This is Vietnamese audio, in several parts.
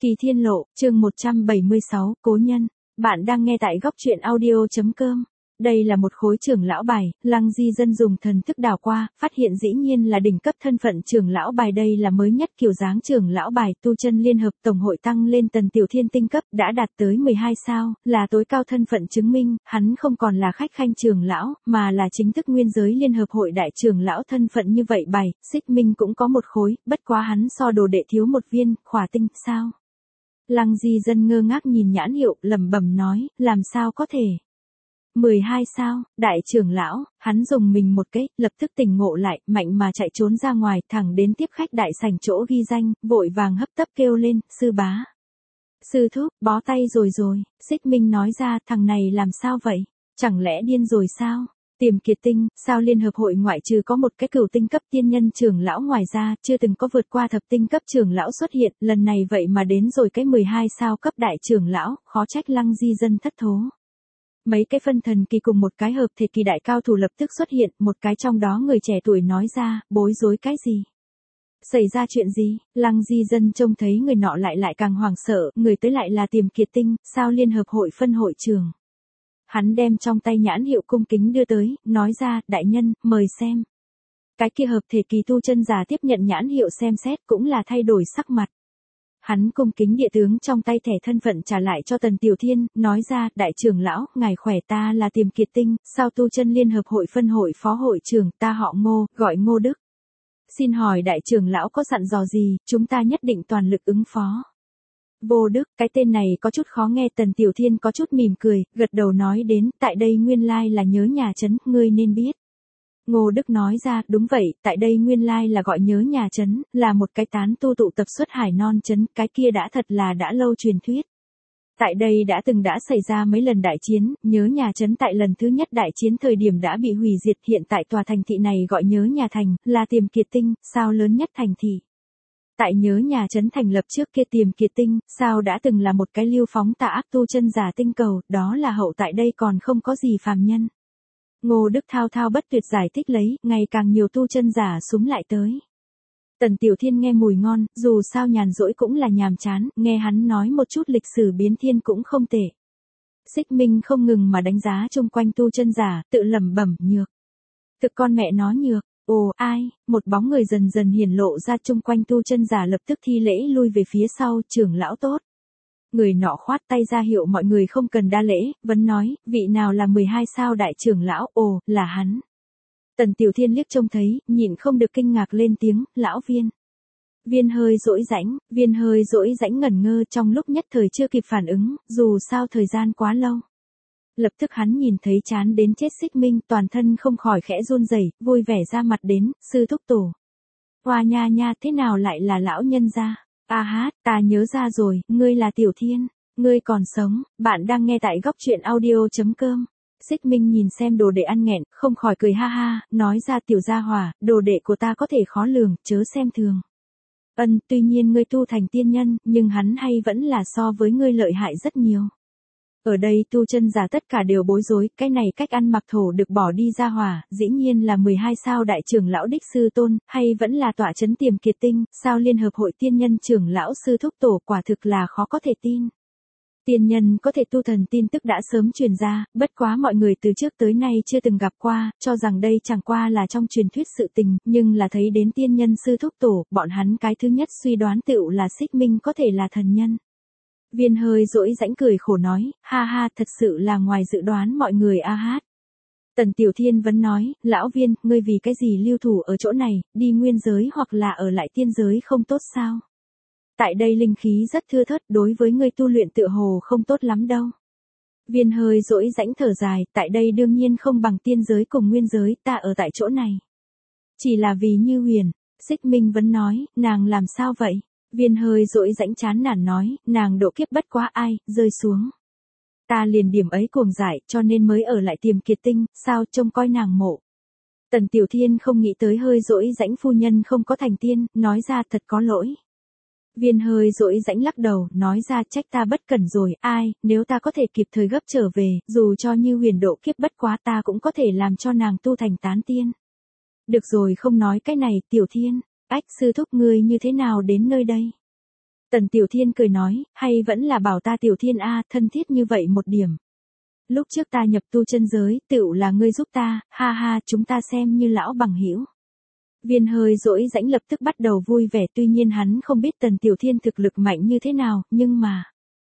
Kỳ Thiên Lộ, chương 176, Cố Nhân. Bạn đang nghe tại góc truyện audio.com. Đây là một khối trưởng lão bài, Lăng Di Dân dùng thần thức đảo qua, phát hiện dĩ nhiên là đỉnh cấp thân phận trưởng lão bài, đây là mới nhất kiểu dáng trưởng lão bài, tu chân liên hợp tổng hội tăng lên Tần Tiểu Thiên tinh cấp, đã đạt tới 12 sao, là tối cao thân phận chứng minh, hắn không còn là khách khanh trưởng lão, mà là chính thức nguyên giới liên hợp hội đại trưởng lão thân phận như vậy bài, Xích Minh cũng có một khối, bất quá hắn so đồ đệ thiếu một viên, khỏa tinh, sao? Lăng Di Dân ngơ ngác nhìn nhãn hiệu, lẩm bẩm nói, làm sao có thể? 12 sao, đại trưởng lão, hắn dùng mình một cái, lập tức tỉnh ngộ lại, mạnh mà chạy trốn ra ngoài, thẳng đến tiếp khách đại sảnh chỗ ghi danh, vội vàng hấp tấp kêu lên, sư bá. Sư thúc, bó tay rồi, Xích Minh nói ra, thằng này làm sao vậy? Chẳng lẽ điên rồi sao? Tiềm kiệt tinh, sao liên hợp hội ngoại trừ có một cái cửu tinh cấp tiên nhân trưởng lão ngoài ra, chưa từng có vượt qua thập tinh cấp trưởng lão xuất hiện, lần này vậy mà đến rồi cái 12 sao cấp đại trưởng lão, khó trách Lăng Di Dân thất thố. Mấy cái phân thần kỳ cùng một cái hợp thể kỳ đại cao thủ lập tức xuất hiện, một cái trong đó người trẻ tuổi nói ra, bối rối cái gì? Xảy ra chuyện gì? Lăng Di Dân trông thấy người nọ lại càng hoảng sợ, người tới lại là Tiềm Kiệt Tinh, sao liên hợp hội phân hội trưởng. Hắn đem trong tay nhãn hiệu cung kính đưa tới, nói ra, đại nhân, mời xem. Cái kia hợp thể kỳ tu chân giả tiếp nhận nhãn hiệu xem xét cũng là thay đổi sắc mặt. Hắn cung kính địa tướng trong tay thẻ thân phận trả lại cho Tần Tiểu Thiên, nói ra, đại trưởng lão, ngài khỏe, ta là Tiềm Kiệt Tinh, sao tu chân liên hợp hội phân hội phó hội trưởng, ta họ Ngô, gọi Ngô Đức. Xin hỏi đại trưởng lão có dặn dò gì, chúng ta nhất định toàn lực ứng phó. Vô Đức, cái tên này có chút khó nghe, Tần Tiểu Thiên có chút mỉm cười, gật đầu nói đến, tại đây nguyên lai là nhớ nhà trấn, ngươi nên biết. Ngô Đức nói ra, đúng vậy, tại đây nguyên lai là gọi nhớ nhà trấn, là một cái tán tu tụ tập xuất hải non trấn, cái kia đã thật là đã lâu truyền thuyết. Tại đây đã xảy ra mấy lần đại chiến, nhớ nhà trấn tại lần thứ nhất đại chiến thời điểm đã bị hủy diệt, hiện tại tòa thành thị này gọi nhớ nhà thành, là Tiềm Kiệt Tinh, sao lớn nhất thành thị. Tại nhớ nhà trấn thành lập trước kia Tiềm Kiệt Tinh, sao đã từng là một cái lưu phóng tà ác tu chân giả tinh cầu, đó là hậu tại đây còn không có gì phàm nhân. Ngô Đức thao thao bất tuyệt giải thích lấy, ngày càng nhiều tu chân giả xúm lại tới. Tần Tiểu Thiên nghe mùi ngon, dù sao nhàn rỗi cũng là nhàm chán, nghe hắn nói một chút lịch sử biến thiên cũng không tệ. Xích Minh không ngừng mà đánh giá chung quanh tu chân giả, tự lẩm bẩm, nhược. Thực con mẹ nó nhược. Ồ, ai, một bóng người dần dần hiển lộ ra chung quanh tu chân giả lập tức thi lễ lui về phía sau, trưởng lão tốt. Người nọ khoát tay ra hiệu mọi người không cần đa lễ, vẫn nói, vị nào là 12 sao đại trưởng lão, ồ, là hắn. Tần Tiểu Thiên liếc trông thấy, nhịn không được kinh ngạc lên tiếng, lão Viên. Viên hơi dỗi rãnh ngẩn ngơ trong lúc nhất thời chưa kịp phản ứng, dù sao thời gian quá lâu. Lập tức hắn nhìn thấy chán đến chết Xích Minh, toàn thân không khỏi khẽ run rẩy, vui vẻ ra mặt đến, sư thúc tổ. Hoa nha, thế nào lại là lão nhân gia? A hát, ta nhớ ra rồi, ngươi là Tiểu Thiên, ngươi còn sống, bạn đang nghe tại góc truyện audio.com. Xích Minh nhìn xem đồ đệ ăn nghẹn, không khỏi cười ha ha, nói ra tiểu gia hỏa, đồ đệ của ta có thể khó lường, chớ xem thường. Tuy nhiên ngươi tu thành tiên nhân, nhưng hắn hay vẫn là so với ngươi lợi hại rất nhiều. Ở đây tu chân giả tất cả đều bối rối, cái này cách ăn mặc thổ được bỏ đi ra hỏa, dĩ nhiên là 12 sao đại trưởng lão đích sư tôn, hay vẫn là tọa trấn Tiềm Kiệt Tinh, sao liên hợp hội tiên nhân trưởng lão sư thúc tổ, quả thực là khó có thể tin. Tiên nhân có thể tu thần tin tức đã sớm truyền ra, bất quá mọi người từ trước tới nay chưa từng gặp qua, cho rằng đây chẳng qua là trong truyền thuyết sự tình, nhưng là thấy đến tiên nhân sư thúc tổ, bọn hắn cái thứ nhất suy đoán tựu là Xích Minh có thể là thần nhân. Viên hơi dỗi rãnh cười khổ nói, ha ha, thật sự là ngoài dự đoán mọi người a hát. Tần Tiểu Thiên vẫn nói, lão Viên, ngươi vì cái gì lưu thủ ở chỗ này, đi nguyên giới hoặc là ở lại tiên giới không tốt sao? Tại đây linh khí rất thưa thớt, đối với ngươi tu luyện tựa hồ không tốt lắm đâu. Viên hơi dỗi rãnh thở dài, tại đây đương nhiên không bằng tiên giới cùng nguyên giới, ta ở tại chỗ này. Chỉ là vì Như Huyền, Xích Minh vẫn nói, nàng làm sao vậy? Viên hơi dỗi rãnh chán nản nói, nàng độ kiếp bất quá ai, rơi xuống. Ta liền điểm ấy cuồng giải, cho nên mới ở lại Tiềm Kiệt Tinh, sao trông coi nàng mộ. Tần Tiểu Thiên không nghĩ tới hơi dỗi rãnh phu nhân không có thành tiên, nói ra thật có lỗi. Viên hơi dỗi rãnh lắc đầu, nói ra trách ta bất cẩn rồi, ai, nếu ta có thể kịp thời gấp trở về, dù cho Như Huyền độ kiếp bất quá ta cũng có thể làm cho nàng tu thành tán tiên. Được rồi, không nói cái này, Tiểu Thiên, ách sư thúc ngươi như thế nào đến nơi đây? Tần Tiểu Thiên cười nói, hay vẫn là bảo ta Tiểu Thiên a, thân thiết như vậy một điểm. Lúc trước ta nhập tu chân giới, tựu là ngươi giúp ta, ha ha, chúng ta xem như lão bằng hữu. Viên hơi dỗi rãnh lập tức bắt đầu vui vẻ, tuy nhiên hắn không biết Tần Tiểu Thiên thực lực mạnh như thế nào, nhưng mà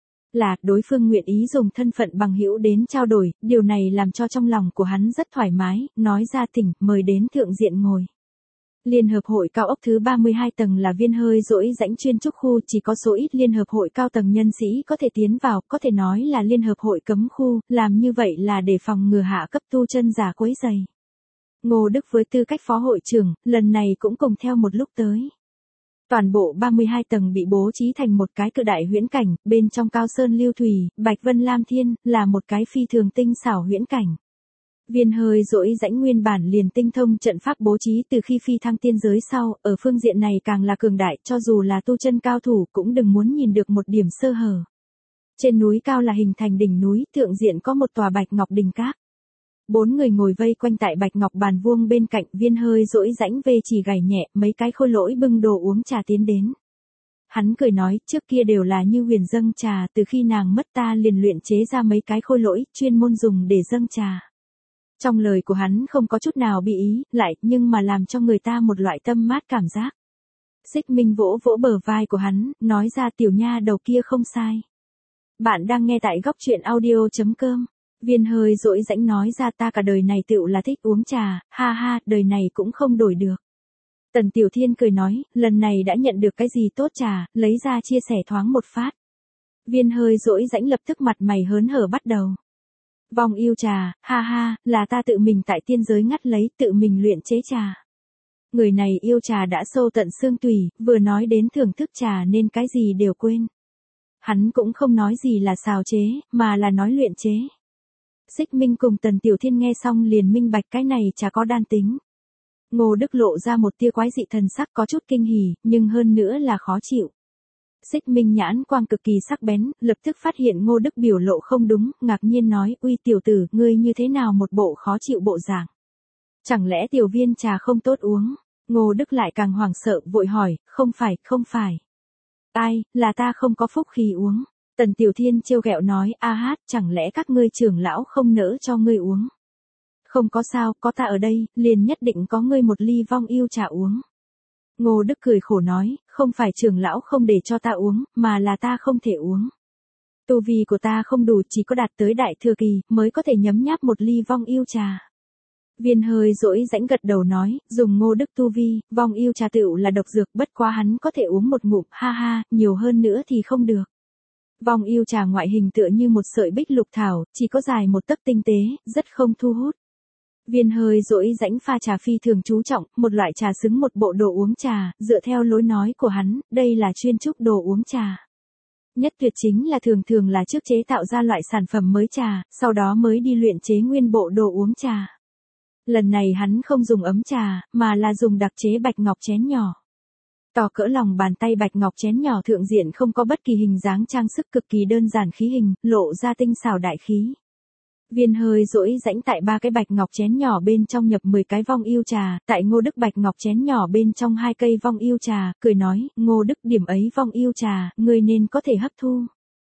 là đối phương nguyện ý dùng thân phận bằng hữu đến trao đổi, điều này làm cho trong lòng của hắn rất thoải mái, nói ra thỉnh, mời đến thượng diện ngồi. Liên hợp hội cao ốc thứ 32 tầng là viên hơi dỗi rãnh chuyên trúc khu, chỉ có số ít liên hợp hội cao tầng nhân sĩ có thể tiến vào, có thể nói là liên hợp hội cấm khu, làm như vậy là để phòng ngừa hạ cấp tu chân giả quấy rầy. Ngô Đức với tư cách phó hội trưởng, lần này cũng cùng theo một lúc tới. Toàn bộ 32 tầng bị bố trí thành một cái cự đại huyễn cảnh, bên trong cao sơn lưu thủy, bạch vân lam thiên, là một cái phi thường tinh xảo huyễn cảnh. Viên hơi dỗi rãnh nguyên bản liền tinh thông trận pháp bố trí từ khi phi thăng tiên giới sau, ở phương diện này càng là cường đại, cho dù là tu chân cao thủ cũng đừng muốn nhìn được một điểm sơ hở. Trên núi cao là hình thành đỉnh núi, thượng diện có một tòa bạch ngọc đình các. 4 người ngồi vây quanh tại bạch ngọc bàn vuông bên cạnh, viên hơi dỗi rãnh về chỉ gảy nhẹ, mấy cái khôi lỗi bưng đồ uống trà tiến đến. Hắn cười nói, trước kia đều là Như Huyền dâng trà, từ khi nàng mất ta liền luyện chế ra mấy cái khôi lỗi, chuyên môn dùng để dâng trà. Trong lời của hắn không có chút nào bị ý, lại, nhưng mà làm cho người ta một loại tâm mát cảm giác. Xích Minh vỗ vỗ bờ vai của hắn, nói ra tiểu nha đầu kia không sai. Bạn đang nghe tại góc truyện audio.com. Viên hơi dỗi rãnh nói ra ta cả đời này tựu là thích uống trà, ha ha, đời này cũng không đổi được. Tần Tiểu Thiên cười nói, lần này đã nhận được cái gì tốt trà, lấy ra chia sẻ thoáng một phát. Viên hơi dỗi rãnh lập tức mặt mày hớn hở bắt đầu. Vong yêu trà, ha ha, là ta tự mình tại tiên giới ngắt lấy, tự mình luyện chế trà. Người này yêu trà đã sâu tận xương tủy, vừa nói đến thưởng thức trà nên cái gì đều quên. Hắn cũng không nói gì là xào chế, mà là nói luyện chế. Xích Minh cùng Tần Tiểu Thiên nghe xong liền minh bạch cái này chả có đan tính. Ngô Đức lộ ra một tia quái dị thần sắc, có chút kinh hỉ, nhưng hơn nữa là khó chịu. Xích Minh nhãn quang cực kỳ sắc bén, lập tức phát hiện Ngô Đức biểu lộ không đúng, ngạc nhiên nói, uy tiểu tử, ngươi như thế nào một bộ khó chịu bộ dạng. Chẳng lẽ tiểu viên trà không tốt uống? Ngô Đức lại càng hoảng sợ, vội hỏi, không phải. Ai, là ta không có phúc khí uống. Tần Tiểu Thiên trêu ghẹo nói, a hát, chẳng lẽ các ngươi trưởng lão không nỡ cho ngươi uống? Không có sao, có ta ở đây, liền nhất định có ngươi một ly vong yêu trà uống. Ngô Đức cười khổ nói, không phải trưởng lão không để cho ta uống, mà là ta không thể uống. Tu vi của ta không đủ, chỉ có đạt tới đại thừa kỳ, mới có thể nhấm nháp một ly vong yêu trà. Viên hơi dỗi rãnh gật đầu nói, dùng Ngô Đức tu vi, vong yêu trà tựu là độc dược, bất quá hắn có thể uống một ngụm, ha ha, nhiều hơn nữa thì không được. Vong yêu trà ngoại hình tựa như một sợi bích lục thảo, chỉ có dài một tấc tinh tế, rất không thu hút. Viên hơi dỗi rãnh pha trà phi thường chú trọng, một loại trà xứng một bộ đồ uống trà, dựa theo lối nói của hắn, đây là chuyên trúc đồ uống trà. Nhất tuyệt chính là thường là trước chế tạo ra loại sản phẩm mới trà, sau đó mới đi luyện chế nguyên bộ đồ uống trà. Lần này hắn không dùng ấm trà, mà là dùng đặc chế bạch ngọc chén nhỏ. To cỡ lòng bàn tay bạch ngọc chén nhỏ thượng diện không có bất kỳ hình dáng trang sức, cực kỳ đơn giản khí hình, lộ ra tinh xảo đại khí. Viên hơi dỗi rãnh tại 3 cái bạch ngọc chén nhỏ bên trong nhập 10 cái vong yêu trà, tại Ngô Đức bạch ngọc chén nhỏ bên trong 2 cây vong yêu trà, cười nói, Ngô Đức điểm ấy vong yêu trà, ngươi nên có thể hấp thu.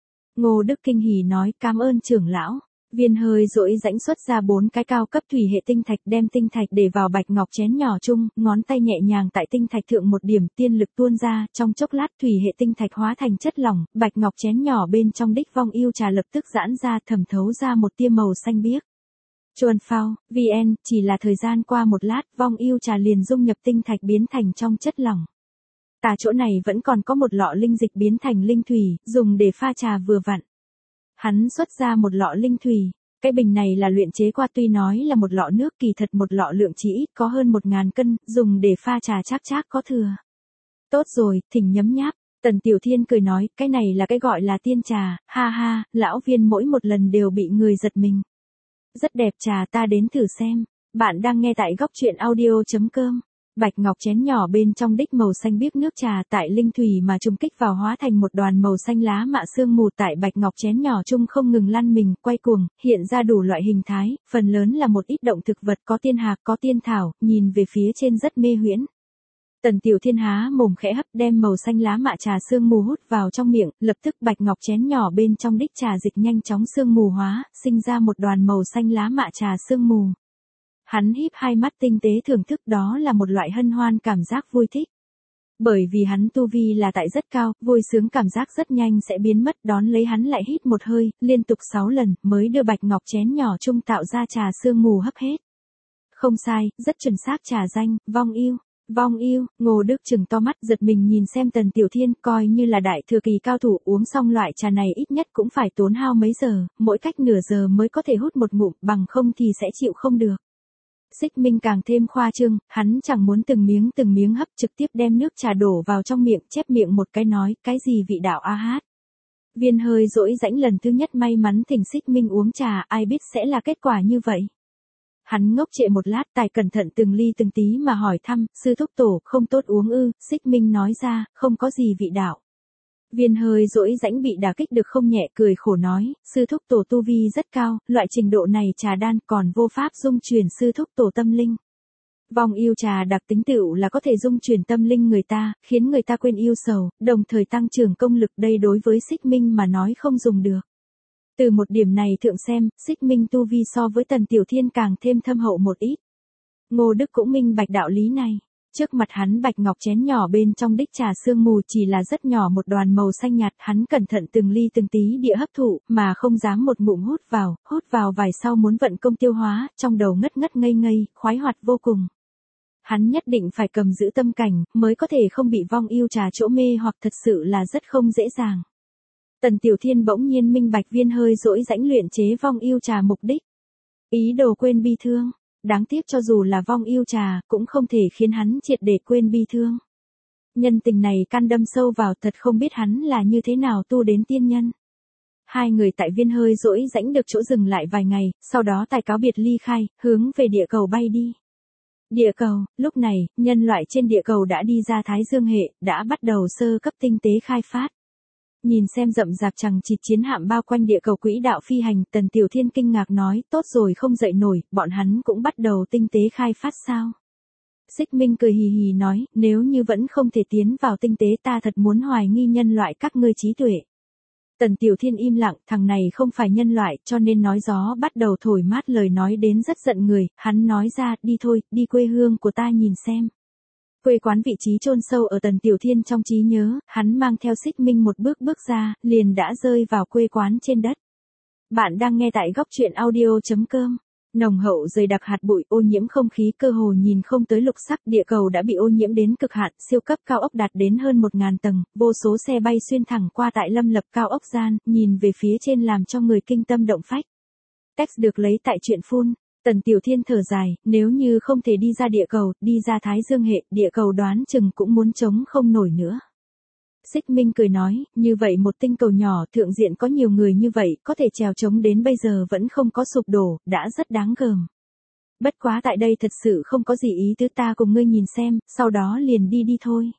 Ngô Đức kinh hỉ nói, cảm ơn trưởng lão. Viên hơi dỗi rãnh xuất ra 4 cái cao cấp thủy hệ tinh thạch, đem tinh thạch để vào bạch ngọc chén nhỏ chung, ngón tay nhẹ nhàng tại tinh thạch thượng một điểm, tiên lực tuôn ra, trong chốc lát thủy hệ tinh thạch hóa thành chất lỏng, bạch ngọc chén nhỏ bên trong đích vong yêu trà lập tức giãn ra, thẩm thấu ra một tia màu xanh biếc. Chuan phao, VN, chỉ là thời gian qua một lát, vong yêu trà liền dung nhập tinh thạch biến thành trong chất lỏng. Tà chỗ này vẫn còn có một lọ linh dịch biến thành linh thủy, dùng để pha trà vừa vặn. Hắn xuất ra một lọ linh thủy, cái bình này là luyện chế qua, tuy nói là một lọ nước, kỳ thật một lọ lượng chỉ ít có hơn 1000 cân, dùng để pha trà chắc có thừa. Tốt rồi, thỉnh nhấm nháp. Tần Tiểu Thiên cười nói, cái này là cái gọi là tiên trà, ha ha, lão Viên mỗi một lần đều bị người giật mình. Rất đẹp trà, ta đến thử xem. Bạn đang nghe tại góc truyện audio.com. Bạch ngọc chén nhỏ bên trong đích màu xanh biếc nước trà tại linh thủy mà trùng kích vào hóa thành một đoàn màu xanh lá mạ sương mù, tại bạch ngọc chén nhỏ chung không ngừng lăn mình, quay cuồng, hiện ra đủ loại hình thái, phần lớn là một ít động thực vật, có tiên hạc, có tiên thảo, nhìn về phía trên rất mê huyễn. Tần Tiểu Thiên há mồm khẽ hấp đem màu xanh lá mạ trà sương mù hút vào trong miệng, lập tức bạch ngọc chén nhỏ bên trong đích trà dịch nhanh chóng sương mù hóa, sinh ra một đoàn màu xanh lá mạ trà sương mù. Hắn híp hai mắt tinh tế thưởng thức, đó là một loại hân hoan cảm giác vui thích. Bởi vì hắn tu vi là tại rất cao, vui sướng cảm giác rất nhanh sẽ biến mất, đón lấy hắn lại hít một hơi, liên tục 6 lần, mới đưa bạch ngọc chén nhỏ chung tạo ra trà sương mù hấp hết. Không sai, rất chuẩn xác trà danh, vong yêu. Vong yêu, Ngô Đức trừng to mắt giật mình nhìn xem Tần Tiểu Thiên, coi như là đại thừa kỳ cao thủ uống xong loại trà này ít nhất cũng phải tốn hao mấy giờ, mỗi cách nửa giờ mới có thể hút một ngụm, bằng không thì sẽ chịu không được. Xích Minh càng thêm khoa trương, hắn chẳng muốn từng miếng hấp, trực tiếp đem nước trà đổ vào trong miệng, chép miệng một cái nói, cái gì vị đạo a hát. Viên hơi dỗi rãnh lần thứ nhất may mắn thỉnh Xích Minh uống trà, ai biết sẽ là kết quả như vậy. Hắn ngốc trệ một lát, tài cẩn thận từng ly từng tí mà hỏi thăm, sư thúc tổ, không tốt uống ư? Xích Minh nói ra, không có gì vị đạo. Viên hơi dỗi rãnh bị đả kích được không nhẹ, cười khổ nói, sư thúc tổ tu vi rất cao, loại trình độ này trà đan còn vô pháp dung chuyển sư thúc tổ tâm linh. Vong yêu trà đặc tính tựu là có thể dung chuyển tâm linh người ta, khiến người ta quên yêu sầu, đồng thời tăng trưởng công lực, đây đối với Xích Minh mà nói không dùng được. Từ một điểm này thượng xem, Xích Minh tu vi so với Tần Tiểu Thiên càng thêm thâm hậu một ít. Ngô Đức cũng minh bạch đạo lý này. Trước mặt hắn bạch ngọc chén nhỏ bên trong đích trà sương mù chỉ là rất nhỏ một đoàn màu xanh nhạt, hắn cẩn thận từng ly từng tí địa hấp thụ, mà không dám một ngụm hút vào vài sau muốn vận công tiêu hóa, trong đầu ngất ngất ngây ngây, khoái hoạt vô cùng. Hắn nhất định phải cầm giữ tâm cảnh, mới có thể không bị vong yêu trà chỗ mê hoặc, thật sự là rất không dễ dàng. Tần Tiểu Thiên bỗng nhiên minh bạch viên hơi dỗi rãnh luyện chế vong yêu trà mục đích. Ý đồ quên bi thương. Đáng tiếc cho dù là vong yêu trà, cũng không thể khiến hắn triệt để quên bi thương. Nhân tình này căn đâm sâu vào, thật không biết hắn là như thế nào tu đến tiên nhân. Hai người tại viên hơi dỗi rãnh được chỗ dừng lại vài ngày, sau đó tài cáo biệt ly khai, hướng về địa cầu bay đi. Địa cầu, lúc này, nhân loại trên địa cầu đã đi ra Thái Dương hệ, đã bắt đầu sơ cấp tinh tế khai phát. Nhìn xem rậm rạp chằng chịt chiến hạm bao quanh địa cầu quỹ đạo phi hành, Tần Tiểu Thiên kinh ngạc nói, tốt rồi không dậy nổi, bọn hắn cũng bắt đầu tinh tế khai phát sao? Xích Minh cười hì hì nói, nếu như vẫn không thể tiến vào tinh tế ta thật muốn hoài nghi nhân loại các ngươi trí tuệ. Tần Tiểu Thiên im lặng, thằng này không phải nhân loại, cho nên nói gió bắt đầu thổi mát, lời nói đến rất giận người, hắn nói ra, đi thôi, đi quê hương của ta nhìn xem. Quê quán vị trí chôn sâu ở Tần Tiểu Thiên trong trí nhớ, hắn mang theo Xích Minh một bước ra, liền đã rơi vào quê quán trên đất. Bạn đang nghe tại góc truyện audio.com. Nồng hậu dày đặc hạt bụi, ô nhiễm không khí, cơ hồ nhìn không tới lục sắc, địa cầu đã bị ô nhiễm đến cực hạn, siêu cấp cao ốc đạt đến hơn 1000 tầng, vô số xe bay xuyên thẳng qua tại lâm lập cao ốc gian, nhìn về phía trên làm cho người kinh tâm động phách. Text được lấy tại truyện full. Tần Tiểu Thiên thở dài, nếu như không thể đi ra địa cầu, đi ra Thái Dương hệ, địa cầu đoán chừng cũng muốn chống không nổi nữa. Xích Minh cười nói, như vậy một tinh cầu nhỏ thượng diện có nhiều người như vậy, có thể trèo chống đến bây giờ vẫn không có sụp đổ, đã rất đáng gờm. Bất quá tại đây thật sự không có gì ý tứ, ta cùng ngươi nhìn xem, sau đó liền đi thôi.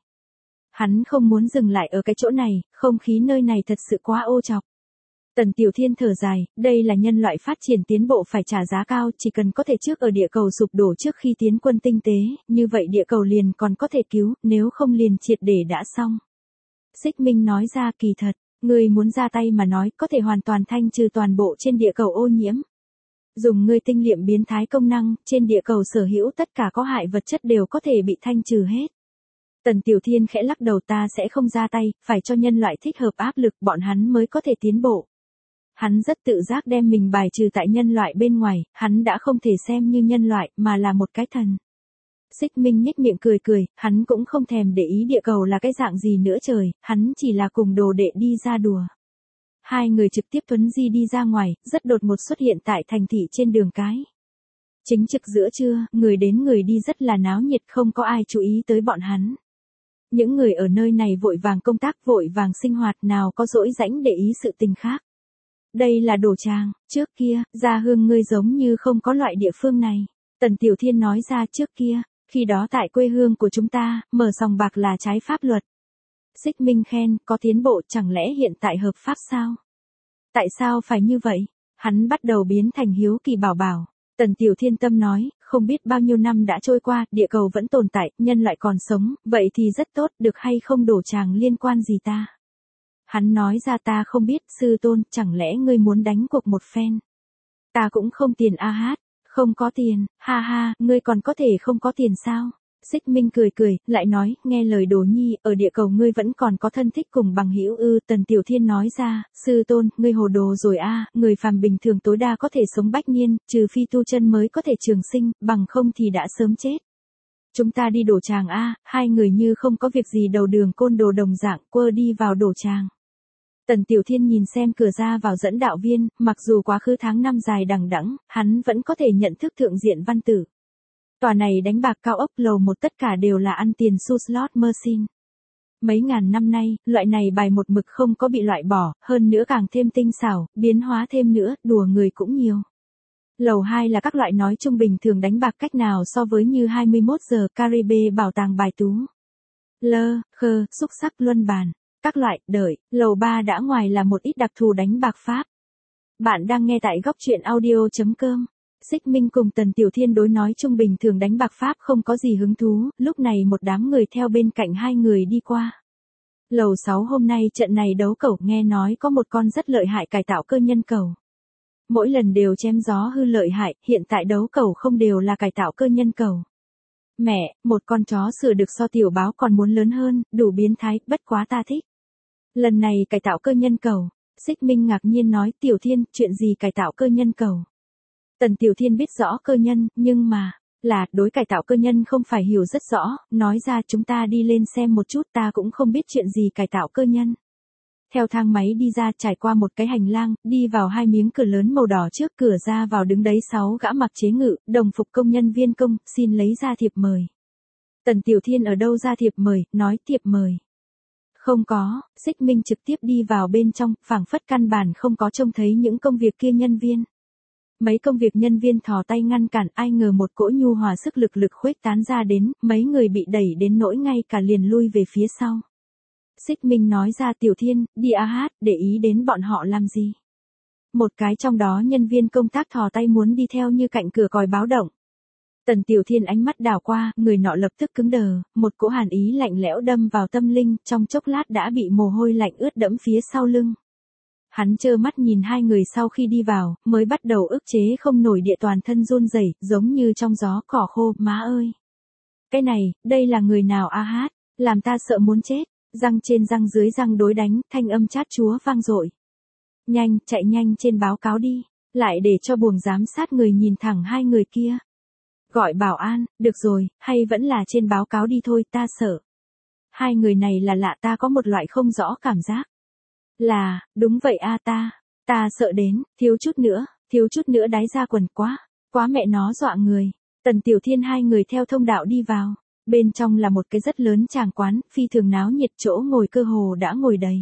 Hắn không muốn dừng lại ở cái chỗ này, không khí nơi này thật sự quá ô trọc. Tần Tiểu Thiên thở dài, đây là nhân loại phát triển tiến bộ phải trả giá cao, chỉ cần có thể trước ở địa cầu sụp đổ trước khi tiến quân tinh tế, như vậy địa cầu liền còn có thể cứu, nếu không liền triệt để đã xong. Xích Minh nói ra, kỳ thật, ngươi muốn ra tay mà nói, có thể hoàn toàn thanh trừ toàn bộ trên địa cầu ô nhiễm. Dùng ngươi tinh liệm biến thái công năng, trên địa cầu sở hữu tất cả có hại vật chất đều có thể bị thanh trừ hết. Tần Tiểu Thiên khẽ lắc đầu, ta sẽ không ra tay, phải cho nhân loại thích hợp áp lực, bọn hắn mới có thể tiến bộ. Hắn rất tự giác đem mình bài trừ tại nhân loại bên ngoài, hắn đã không thể xem như nhân loại, mà là một cái thần. Xích Minh nhếch miệng cười, hắn cũng không thèm để ý địa cầu là cái dạng gì nữa trời, hắn chỉ là cùng đồ đệ đi ra đùa. Hai người trực tiếp thuấn di đi ra ngoài, rất đột ngột xuất hiện tại thành thị trên đường cái. Chính trực giữa trưa, người đến người đi rất là náo nhiệt, không có ai chú ý tới bọn hắn. Những người ở nơi này vội vàng công tác, vội vàng sinh hoạt, nào có dỗi rãnh để ý sự tình khác. Đây là đồ tràng, trước kia, Gia Hương ngươi giống như không có loại địa phương này. Tần Tiểu Thiên nói ra, trước kia, khi đó tại quê hương của chúng ta, mở sòng bạc là trái pháp luật. Xích Minh khen, có tiến bộ, chẳng lẽ hiện tại hợp pháp sao? Tại sao phải như vậy? Hắn bắt đầu biến thành hiếu kỳ bảo. Tần Tiểu Thiên tâm nói, không biết bao nhiêu năm đã trôi qua, địa cầu vẫn tồn tại, nhân loại còn sống, vậy thì rất tốt, được hay không đổ chàng liên quan gì ta? Hắn nói ra ta không biết, sư tôn, chẳng lẽ ngươi muốn đánh cuộc một phen? Ta cũng không tiền a hát, không có tiền, ha ha, ngươi còn có thể không có tiền sao? Xích Minh cười cười, lại nói, nghe lời Đồ Nhi, ở địa cầu ngươi vẫn còn có thân thích cùng bằng hữu ư? Tần Tiểu Thiên nói ra, sư tôn, ngươi hồ đồ rồi a, người phàm bình thường tối đa có thể sống bách niên, trừ phi tu chân mới có thể trường sinh, bằng không thì đã sớm chết. Chúng ta đi đổ tràng a, hai người như không có việc gì đầu đường côn đồ đồng dạng, quơ đi vào đổ tràng. Tần Tiểu Thiên nhìn xem cửa ra vào dẫn đạo viên, mặc dù quá khứ tháng năm dài đằng đẵng, hắn vẫn có thể nhận thức thượng diện văn tử. Tòa này đánh bạc cao ốc lầu một tất cả đều là ăn tiền xu slot machine. Mấy ngàn năm nay, loại này bài một mực không có bị loại bỏ, hơn nữa càng thêm tinh xảo, biến hóa thêm nữa, đùa người cũng nhiều. Lầu 2 là các loại nói trung bình thường đánh bạc cách nào so với như 21 giờ Caribe bảo tàng bài tú. Lơ, khơ, xúc sắc luân bàn. Các loại, đợi, lầu 3 đã ngoài là một ít đặc thù đánh bạc pháp. Bạn đang nghe tại góc truyện audio.com. Xích Minh cùng Tần Tiểu Thiên đối nói trung bình thường đánh bạc pháp không có gì hứng thú, lúc này một đám người theo bên cạnh hai người đi qua. Lầu 6 hôm nay trận này đấu cẩu nghe nói có một con rất lợi hại cải tạo cơ nhân cẩu. Mỗi lần đều chém gió hư lợi hại, hiện tại đấu cẩu không đều là cải tạo cơ nhân cẩu. Mẹ, một con chó sửa được so tiểu báo còn muốn lớn hơn, đủ biến thái, bất quá ta thích. Lần này cải tạo cơ nhân cẩu, Xích Minh ngạc nhiên nói, Tiểu Thiên, chuyện gì cải tạo cơ nhân cẩu? Tần Tiểu Thiên biết rõ cơ nhân, nhưng mà, là, đối cải tạo cơ nhân không phải hiểu rất rõ, nói ra chúng ta đi lên xem một chút, ta cũng không biết chuyện gì cải tạo cơ nhân. Theo thang máy đi ra, trải qua một cái hành lang, đi vào hai miếng cửa lớn màu đỏ, trước cửa ra vào đứng đấy 6 gã mặc chế ngự, đồng phục công nhân viên công, xin lấy ra thiệp mời. Tần Tiểu Thiên ở đâu ra thiệp mời, nói thiệp mời. Không có, Xích Minh trực tiếp đi vào bên trong, phảng phất căn bản không có trông thấy những công việc kia nhân viên. Mấy công việc nhân viên thò tay ngăn cản, ai ngờ một cỗ nhu hòa sức lực khuếch tán ra đến, mấy người bị đẩy đến nỗi ngay cả liền lui về phía sau. Xích Minh nói ra, Tiểu Thiên, đi a hát, để ý đến bọn họ làm gì. Một cái trong đó nhân viên công tác thò tay muốn đi theo như cạnh cửa còi báo động. Tần Tiểu Thiên ánh mắt đảo qua, người nọ lập tức cứng đờ, một cỗ hàn ý lạnh lẽo đâm vào tâm linh, trong chốc lát đã bị mồ hôi lạnh ướt đẫm phía sau lưng. Hắn trơ mắt nhìn hai người sau khi đi vào, mới bắt đầu ức chế không nổi địa toàn thân run rẩy, giống như trong gió cỏ khô, má ơi. Cái này, đây là người nào a hát, làm ta sợ muốn chết, răng trên răng dưới răng đối đánh, thanh âm chát chúa vang dội. Nhanh, chạy nhanh trên báo cáo đi, lại để cho buồng giám sát người nhìn thẳng hai người kia. Gọi bảo an, được rồi, hay vẫn là trên báo cáo đi thôi, ta sợ. Hai người này là lạ, ta có một loại không rõ cảm giác. Là, đúng vậy a, ta sợ đến, thiếu chút nữa đái ra quần, quá mẹ nó dọa người. Tần Tiểu Thiên hai người theo thông đạo đi vào, bên trong là một cái rất lớn tràng quán, phi thường náo nhiệt, chỗ ngồi cơ hồ đã ngồi đầy.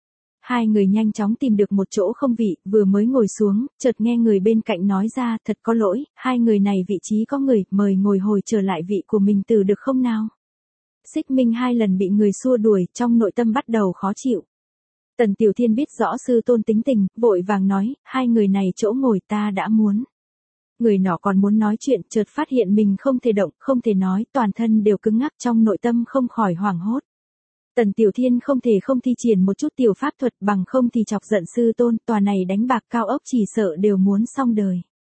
Hai người nhanh chóng tìm được một chỗ không vị, vừa mới ngồi xuống, chợt nghe người bên cạnh nói ra, thật có lỗi, hai người này vị trí có người, mời ngồi hồi trở lại vị của mình từ được không nào? Xích Minh hai lần bị người xua đuổi, trong nội tâm bắt đầu khó chịu. Tần Tiểu Thiên biết rõ sư tôn tính tình, vội vàng nói, hai người này chỗ ngồi ta đã muốn. Người nọ còn muốn nói chuyện, chợt phát hiện mình không thể động, không thể nói, toàn thân đều cứng ngắc, trong nội tâm không khỏi hoảng hốt. Tần Tiểu Thiên không thể không thi triển một chút tiểu pháp thuật, bằng không thì chọc giận sư tôn, tòa này đánh bạc cao ốc chỉ sợ đều muốn xong đời.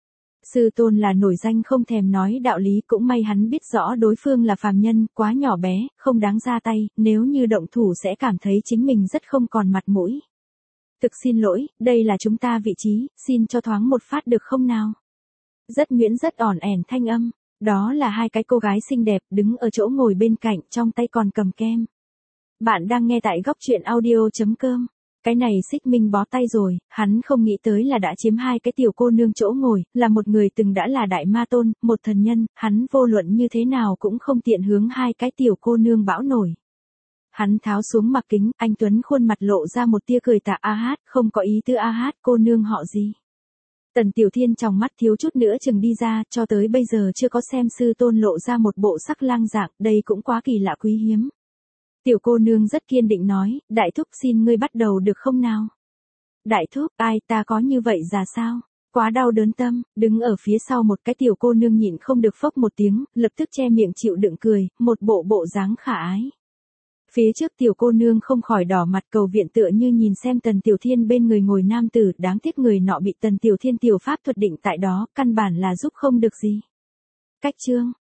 Sư tôn là nổi danh không thèm nói đạo lý, cũng may hắn biết rõ đối phương là phàm nhân, quá nhỏ bé, không đáng ra tay, nếu như động thủ sẽ cảm thấy chính mình rất không còn mặt mũi. Thực xin lỗi, đây là chúng ta vị trí, xin cho thoáng một phát được không nào? Rất nhuyễn rất ỏn ẻn thanh âm, đó là hai cái cô gái xinh đẹp, đứng ở chỗ ngồi bên cạnh, trong tay còn cầm kem. Bạn đang nghe tại góc truyện audio.com. Cái này Xích Minh bó tay rồi, hắn không nghĩ tới là đã chiếm hai cái tiểu cô nương chỗ ngồi, là một người từng đã là đại ma tôn, một thần nhân, hắn vô luận như thế nào cũng không tiện hướng hai cái tiểu cô nương bão nổi. Hắn tháo xuống mặt kính, anh Tuấn khuôn mặt lộ ra một tia cười tạ, a hát, không có ý tư a hát, cô nương họ gì? Tần Tiểu Thiên trong mắt thiếu chút nữa chừng đi ra, cho tới bây giờ chưa có xem sư tôn lộ ra một bộ sắc lang dạng, đây cũng quá kỳ lạ quý hiếm. Tiểu cô nương rất kiên định nói, đại thúc xin ngươi bắt đầu được không nào? Đại thúc, ai, ta có như vậy ra sao? Quá đau đớn tâm, đứng ở phía sau một cái tiểu cô nương nhịn không được phốc một tiếng, lập tức che miệng chịu đựng cười, một bộ dáng khả ái. Phía trước tiểu cô nương không khỏi đỏ mặt cầu viện tựa như nhìn xem Tần Tiểu Thiên bên người ngồi nam tử, đáng tiếc người nọ bị Tần Tiểu Thiên tiểu pháp thuật định tại đó, căn bản là giúp không được gì. Cách chương